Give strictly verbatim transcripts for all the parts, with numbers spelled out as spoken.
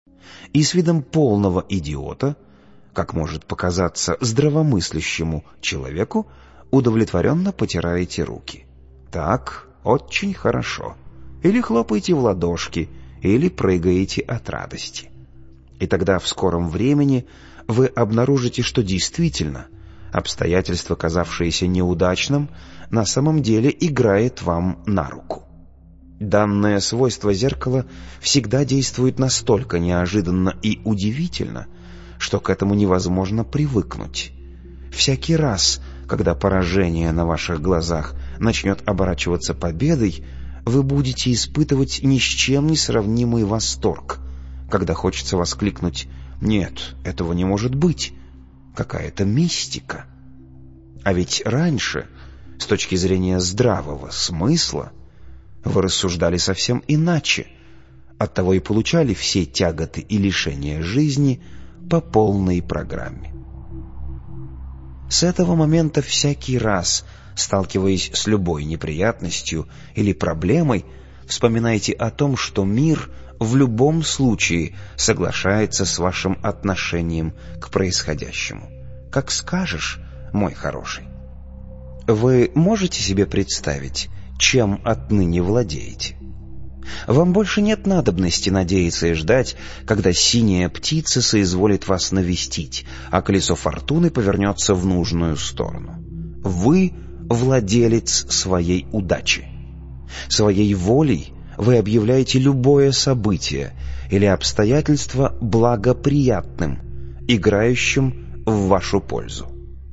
И с видом полного идиота, как может показаться здравомыслящему человеку, удовлетворенно потираете руки. Так, очень хорошо. Или хлопаете в ладошки, или прыгаете от радости. И тогда в скором времени вы обнаружите, что действительно обстоятельство, казавшееся неудачным, на самом деле играет вам на руку. Данное свойство зеркала всегда действует настолько неожиданно и удивительно, что к этому невозможно привыкнуть. Всякий раз, когда поражение на ваших глазах начнет оборачиваться победой, вы будете испытывать ни с чем не сравнимый восторг, когда хочется воскликнуть: «Нет, этого не может быть! Какая-то мистика!» А ведь раньше, с точки зрения здравого смысла, вы рассуждали совсем иначе, оттого и получали все тяготы и лишения жизни по полной программе. С этого момента всякий раз, сталкиваясь с любой неприятностью или проблемой, вспоминайте о том, что мир в любом случае соглашается с вашим отношением к происходящему. Как скажешь, мой хороший. Вы можете себе представить, чем отныне владеете? Вам больше нет надобности надеяться и ждать, когда синяя птица соизволит вас навестить, а колесо фортуны повернется в нужную сторону. Вы владелец своей удачи. Своей волей вы объявляете любое событие или обстоятельство благоприятным, играющим в вашу пользу.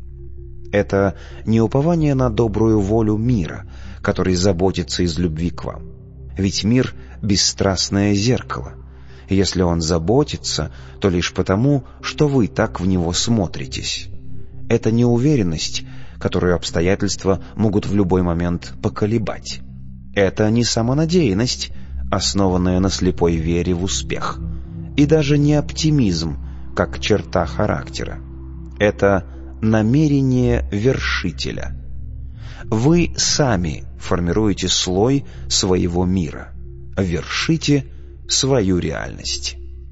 Это не упование на добрую волю мира, который заботится из любви к вам. Ведь мир — бесстрастное зеркало. Если он заботится, то лишь потому, что вы так в него смотритесь. Это неуверенность, которую обстоятельства могут в любой момент поколебать. Это не самонадеянность, основанная на слепой вере в успех. И даже не оптимизм, как черта характера. Это намерение вершителя. Вы сами формируете слой своего мира, вершите свою реальность.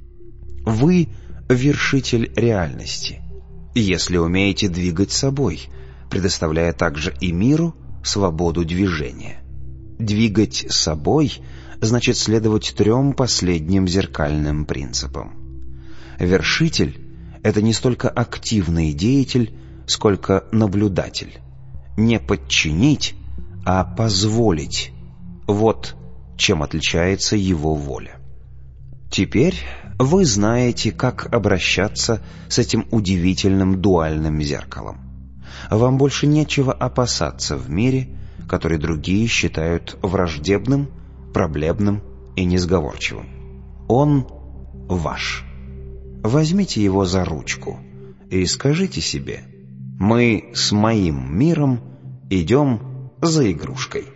Вы вершитель реальности, если умеете двигать собой, предоставляя также и миру свободу движения. Двигать собой значит следовать трем последним зеркальным принципам. Вершитель — это не столько активный деятель, сколько наблюдатель. Не подчинить, а позволить. Вот чем отличается его воля. Теперь вы знаете, как обращаться с этим удивительным дуальным зеркалом. Вам больше нечего опасаться в мире, который другие считают враждебным, проблемным и несговорчивым. Он ваш. Возьмите его за ручку и скажите себе: «Мы с моим миром идем за игрушкой».